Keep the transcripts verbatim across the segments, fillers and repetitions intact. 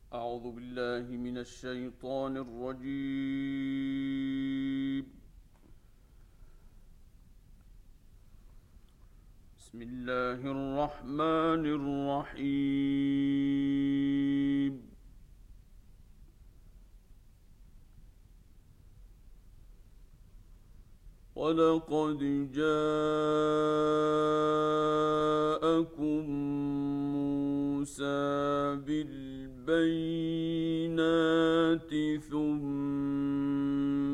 أعوذ بالله من الشيطان الرجيم. بسم الله الرحمن الرحيم. ولقد جاءكم موسى بالبينات ثم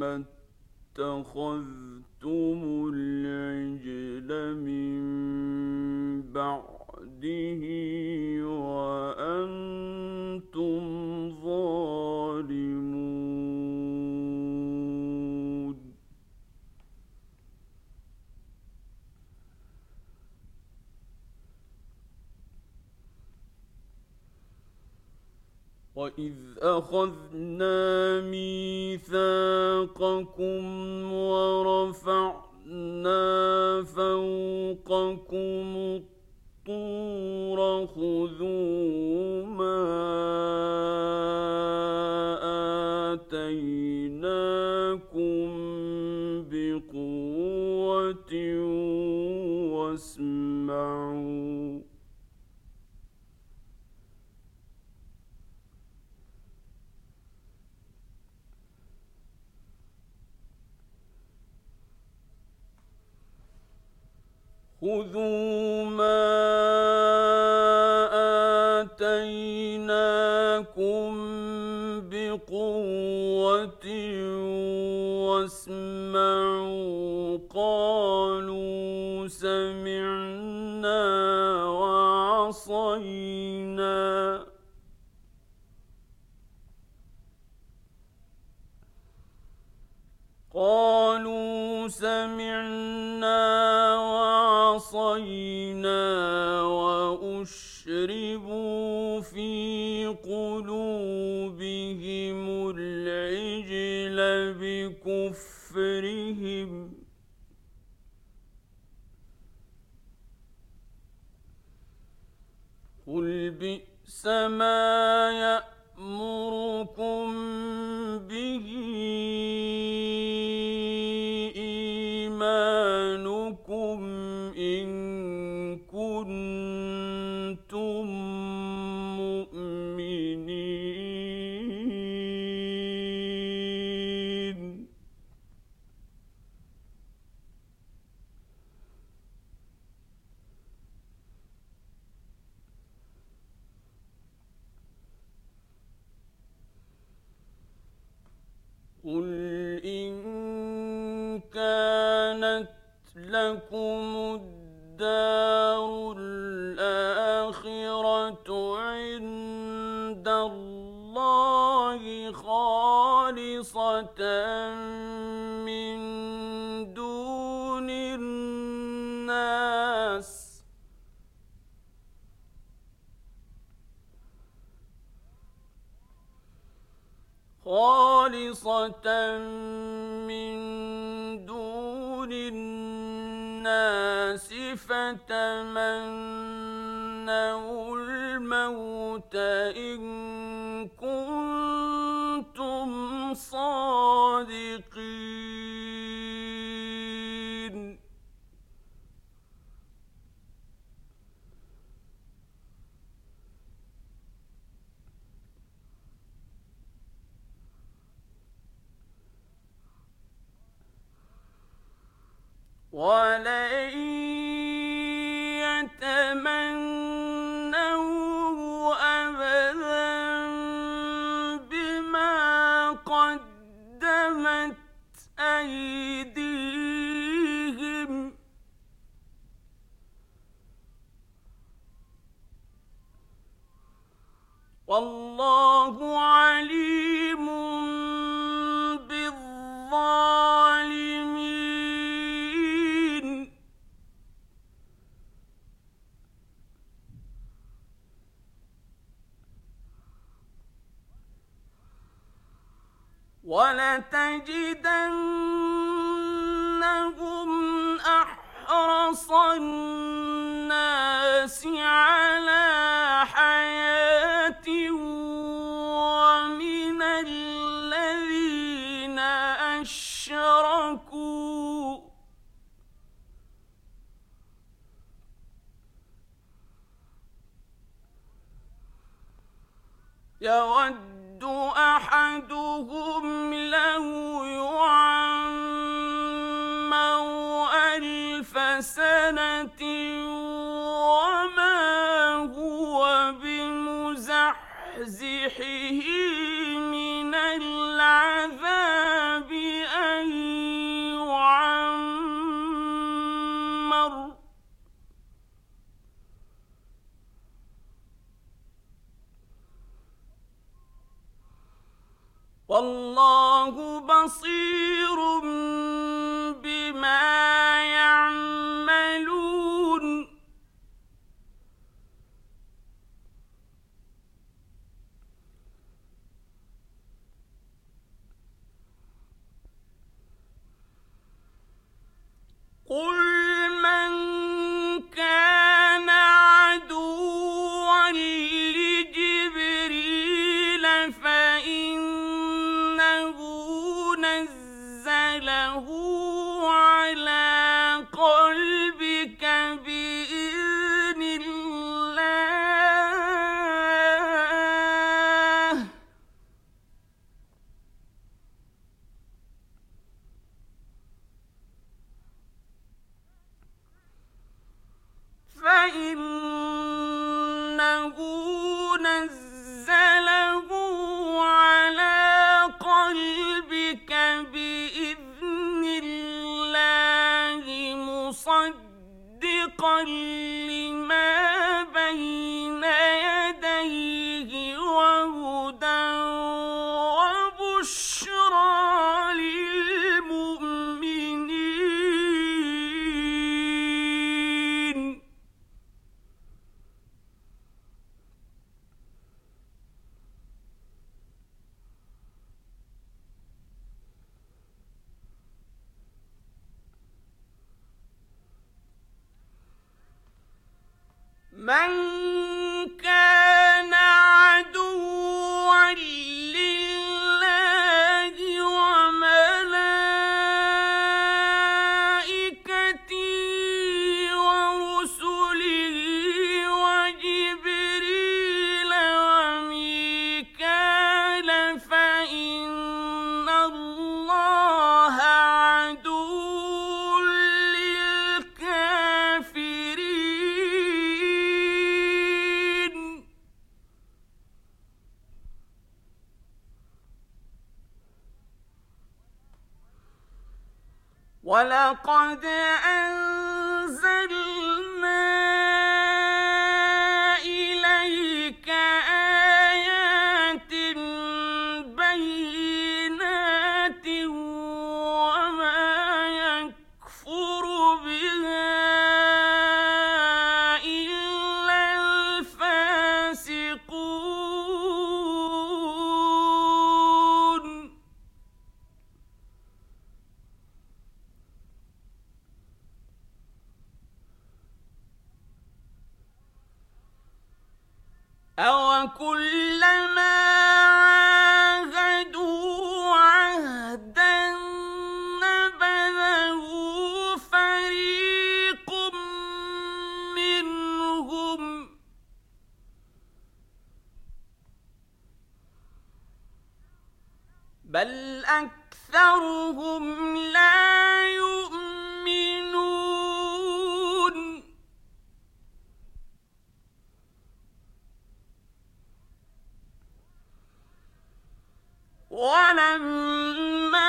اتخذتم العجل من بعده وأنتم ظالمون. وَإِذْ أَخَذْنَا مِيثَاقَكُمْ وَرَفَعْنَا فَوْقَكُمُ الطُّورَ خُذُوا مَا آتَيْنَاكُمْ بِقُوَّةٍ وَاسْمَعُوا. خذوا ما آتيناكم بقوة واسمعوا. قالوا سمعنا وعصينا قالوا سمعنا وعصينا وأشربوا في قلوبهم العجل بكفرهم. قل بئس ما يأمركم به إيمانكم إن كنتم مؤمنين. قل إن كانت لكم الدار الآخرة عند الله خالصة من دون الناس خالصة من دون الناس فتمنوا الموت إن كنتم صادقين. ولن يتمنوا أبدا بما قدمت أيديهم والله عليم بالظالمين. ولتجدنهم أحرص الناس على حياة يود أحدهم لو يعمر ألف سنة وما هو بمزحزحه من العذاب أن يعمر والله بصير بما يعملون قل من كان عدوا لجبريل فإنه نزله على قلبك بإذن الله فإنه نزله على قلبك بإذن الله مصدقا لما بين يديه وهدى وبشرى للمؤمنين من كان عدوا لله وملائكته ورسله وجبريل وميكال فإن الله عدو للكافرين ولقد أنزلنا إليك آيات بينات وما يكفر بها إلا الفاسقون أَوَكُلَّمَا عَاهَدُوا عَهْدًا نَّبَذَهُ فَرِيقٌ مِّنْهُم ۚ بَلْ أَكْثَرُهُمْ لَا يُؤْمِنُونَ وَلَمَّا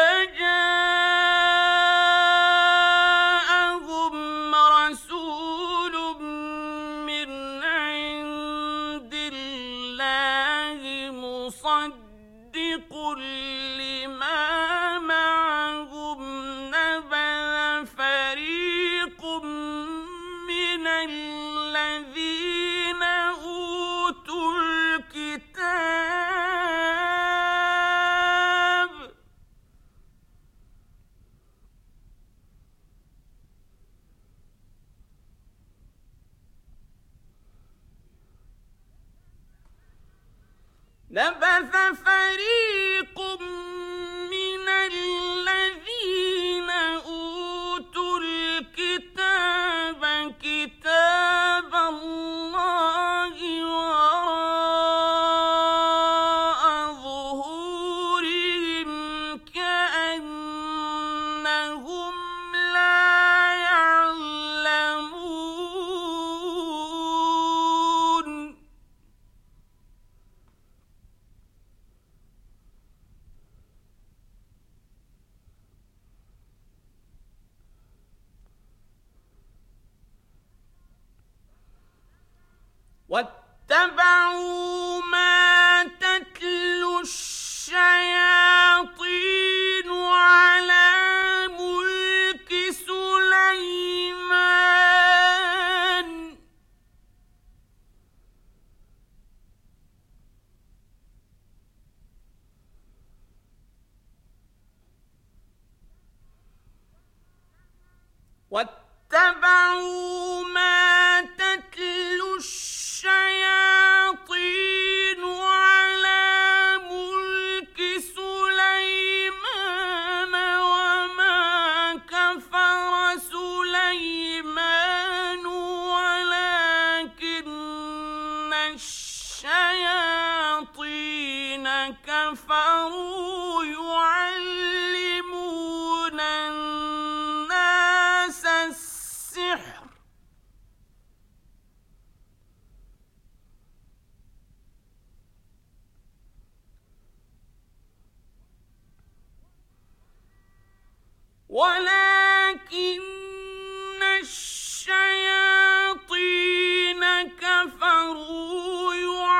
جَاءَهُمْ رَسُولٌ مِّنْ عِندِ اللَّهِ مُصَدِّقٌ لِّمَا مَعَهُمْ نَبَذَ فَرِيقٌ مِّنَ الَّذِينَ أُوتُوا الْكِتَابَ نَبَذَ فَرِيقٌ مِّنَ الَّذِينَ أُوتُوا الْكِتَابَ كِتَابَ اللَّهِ وَرَاءَ واتبعوا ما تتلو الشياطين على ملك سليمان واتبعوا ما تتلو الشياطين على ملك سليمان وما كفر سليمان ولكن الشياطين كفروا يعلمون الناس السحر ولكن الشياطين كفروا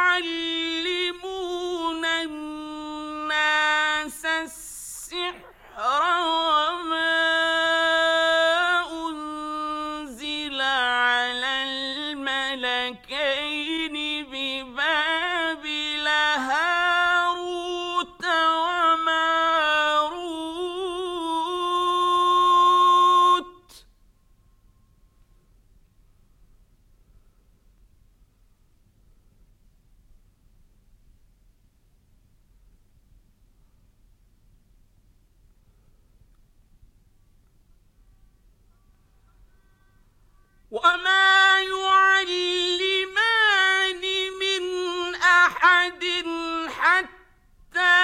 يعلمون الناس السحر وما أنزل على الملكين ببابل هاروت وماروت وما يعلمان من أحد حتى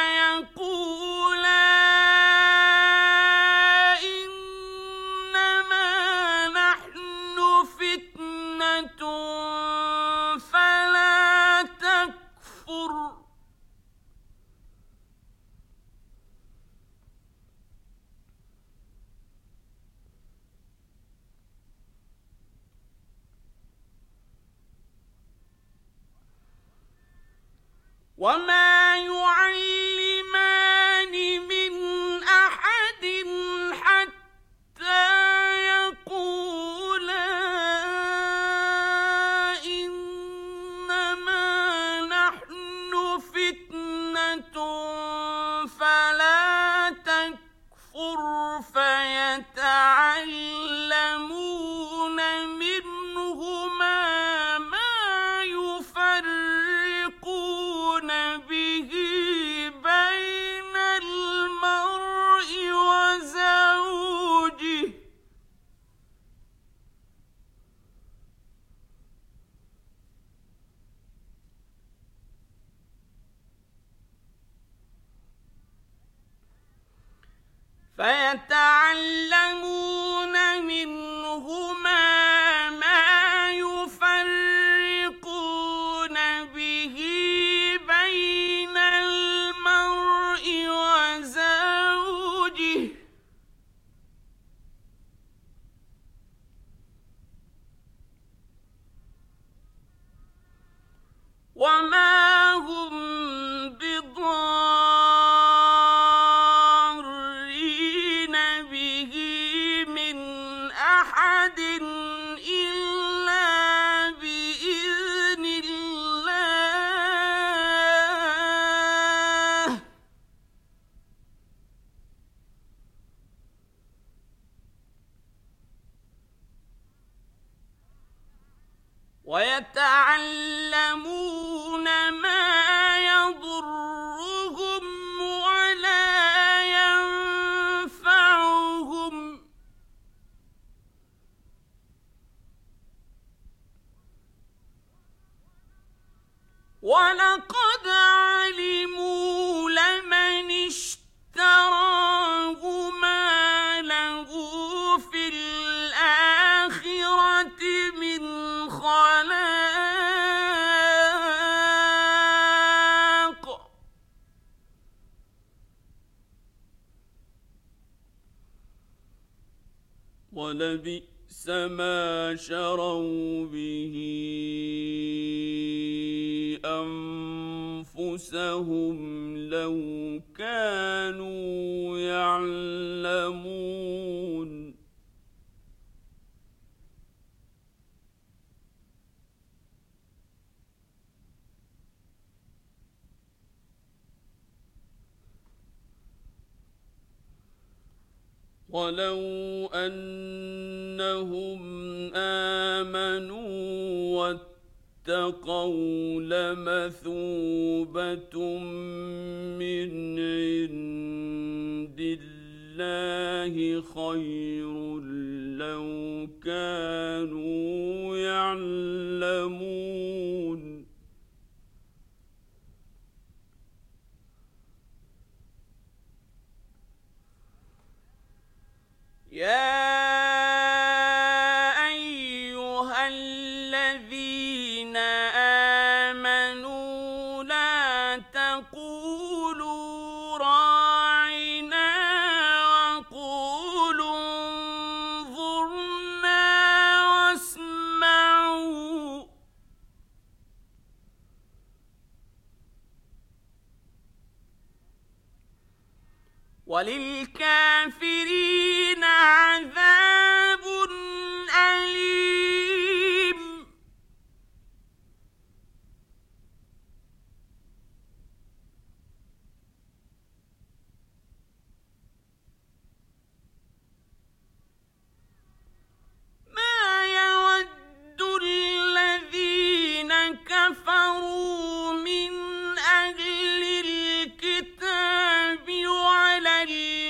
يقولا إنما نحن فتنة فلا تكفر وما يعلمان من أحد حتى يقولا إنما نحن فتنة فلا تكفر فيتعلمون منهما ما يفرقون به بين المرء وزوجه فيتعلمون منهما ما يفرقون به بين المرء وزوجه وما هم بضارين به من أحد إلا بإذن الله ويتعلمون ما يضرهم ولا ينفعهم ولقد علموا لمن اشتراه ما له في الآخرة من خلاق ولبئس بئس ما شروا به أنفسهم لو كانوا يعلمون ولو أنهم آمنوا واتقوا لمثوبة من عند الله خير لو كانوا يعلمون يا أيها الذين آمنوا لا تقولوا راعنا وقولوا انظرنا واسمعوا وللكافرين عذاب أليم ما يود الذين كفروا من أهل الكتاب ولا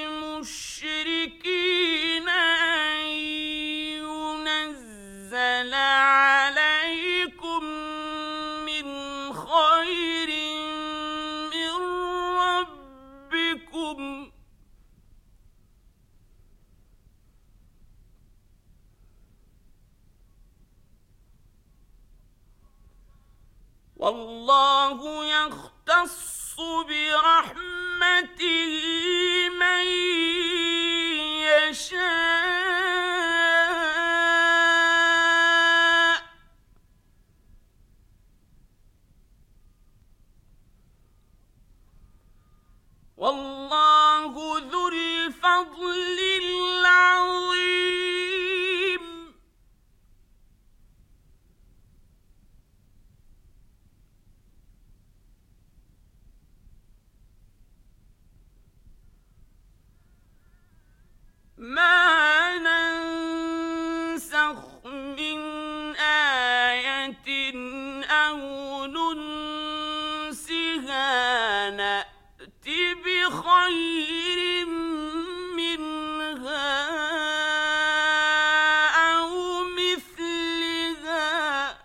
المشركين أن ينزل عليكم من خير من ربكم والله يختص برحمته من يشاء والله ذو الفضل العظيم ما ننسخ من آية أو ننسها نأت بخير منها أو مثلها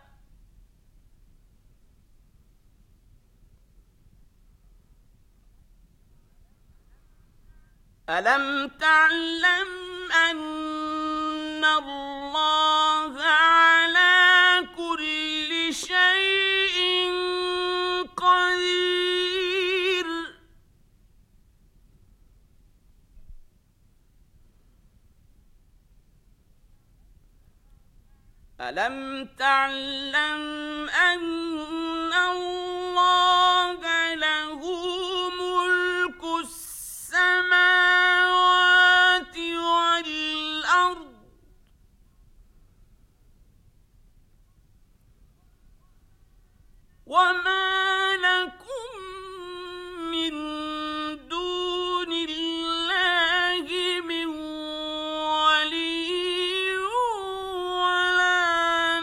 ألم تعلم أن الله على كل شيء قدير ألم تعلم أن الله له ملك السماوات والأرض وما لكم من دون الله من ولي ولا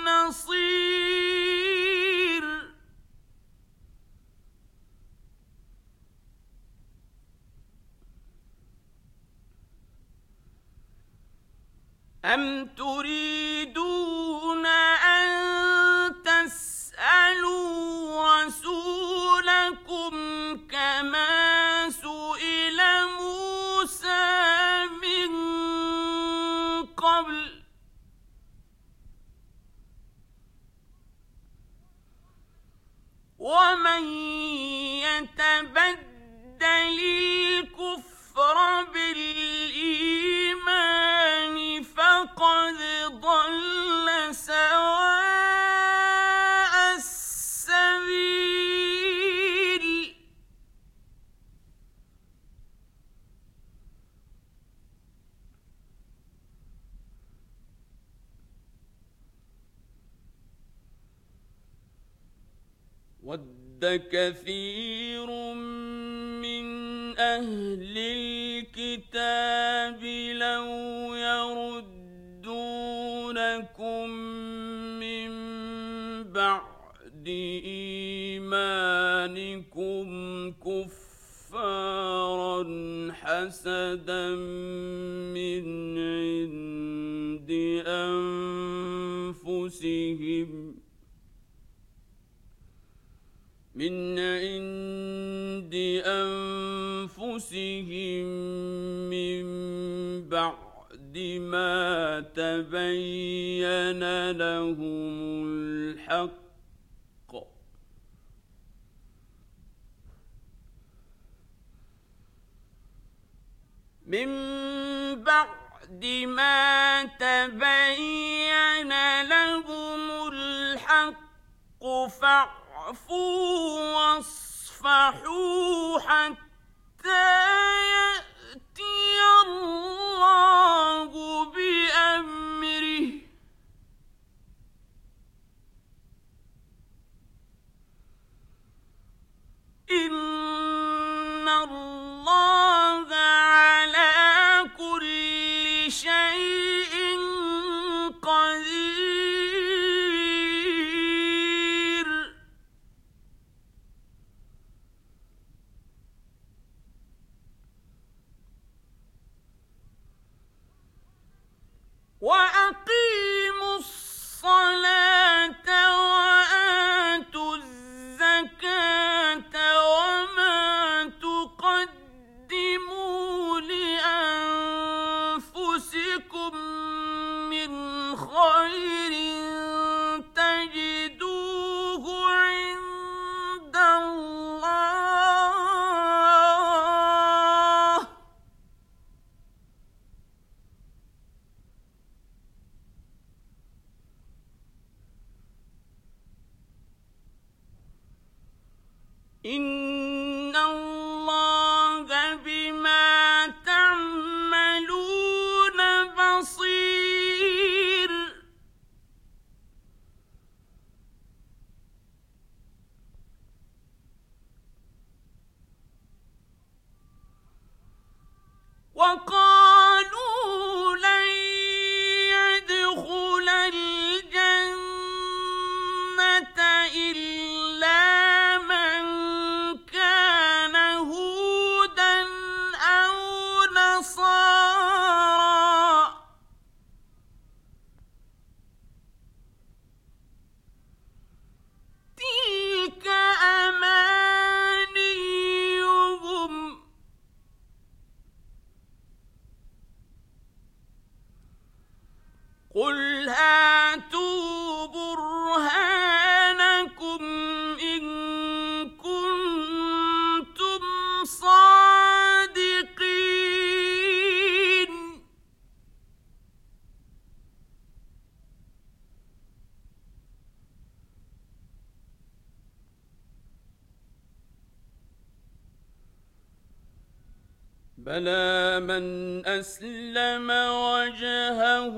نصير أم تريدون أن تسألوا رسولكم كما سئل موسى من قبل ومن يتبدل الكفر بالإيمان فقد ضل وَدَّ كَثِيرٌ مِّنْ أَهْلِ الْكِتَابِ لَوْ يَرُدُّونَكُم مِّن بَعْدِ إِيمَانِكُمْ كُفَّارًا حَسَدًا مِّنْ عِندِ أَنفُسِهِمْ من عند أنفسهم من بعد ما تبين لهم الحق من بعد ما تبين لهم الحق فاعفوا واصفحوا حتى يأتي الله بأمره إن الله على كل شيء قدير. وأقيموا الصلاة وآتوا الزكاة وما تقدموا لأنفسكم من خير تجدوه عند الله إن الله بما تعملون بصير. وقالوا لن يدخل الجنة إلا من كان هودا أو نصارى تلك أمانيهم قل هاتوا برهانكم إن كنتم صادقين. بلى من أسلم وجهه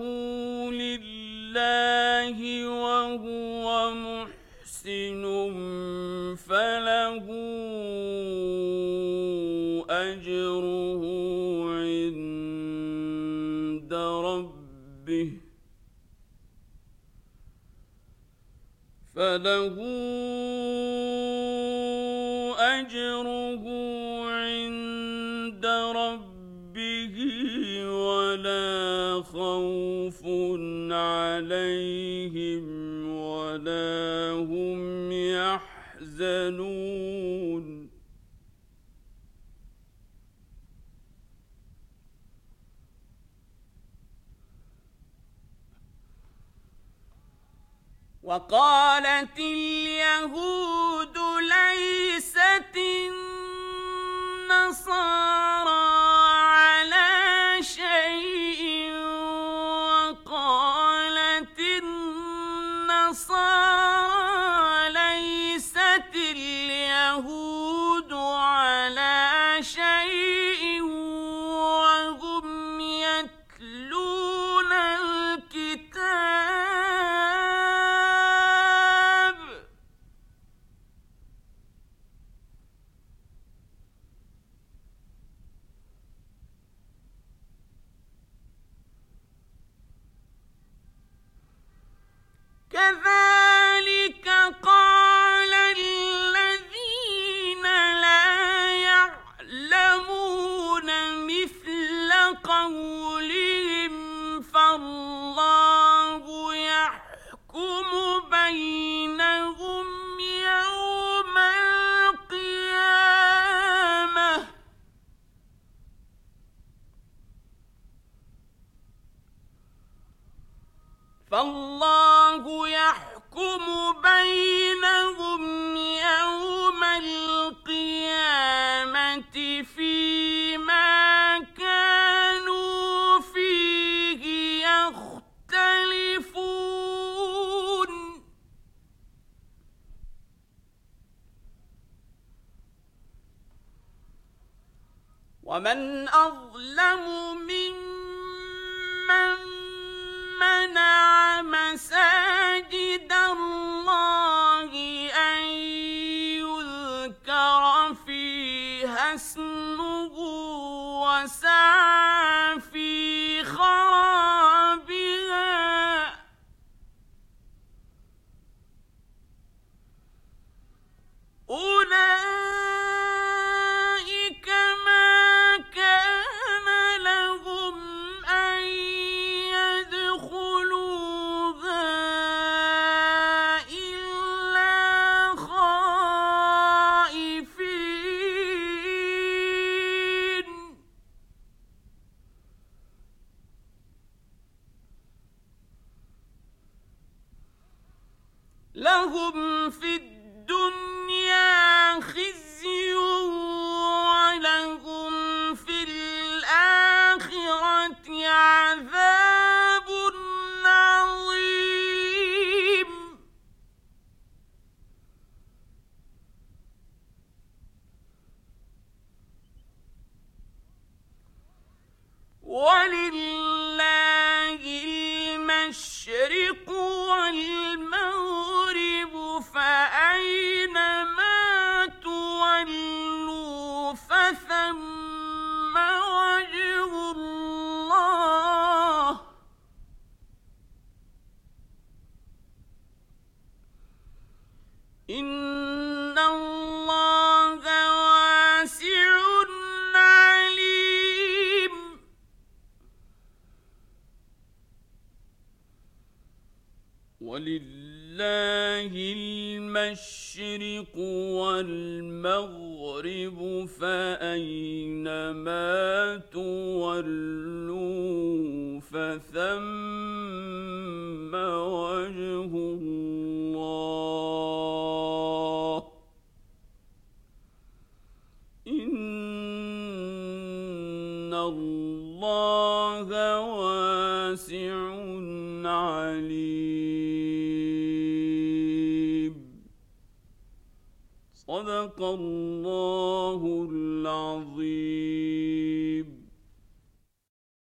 لله وهو محسن فله أجره عند ربه فله أجره عند ربه ولا خوف عليهم ولا هم يحزنون. وقالت اليهود ليست النصارى على شيء وقالت النصارى ليست اليهود على شيء وهم يتلون الكتاب الله يحكم بينهم يوم القيامة فيما كانوا فيه يختلفون ومن أظلم ممن منع مساجد الله أن يذكر فيها اسمه وسعى في خرابها أولئك ما كان لهم أن يدخلوها إلا خائفين لهم في الدنيا خزي ولهم في الآخرة عذاب عظيم ولله المشرق والمغرب فأينما تولوا فثم وجه الله إن الله واسع عليم ولله المشرق والمغرب فأينما تولوا فثم وجه الله إن الله واسع عليم صدق الله العظيم.